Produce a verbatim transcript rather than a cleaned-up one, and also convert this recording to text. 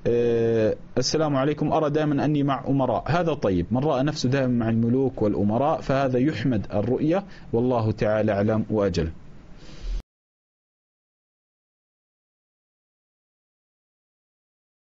أه السلام عليكم، أرى دائما أني مع أمراء. هذا طيب، من رأى نفسه دائما مع الملوك والأمراء فهذا يحمد الرؤية، والله تعالى أعلم وأجل.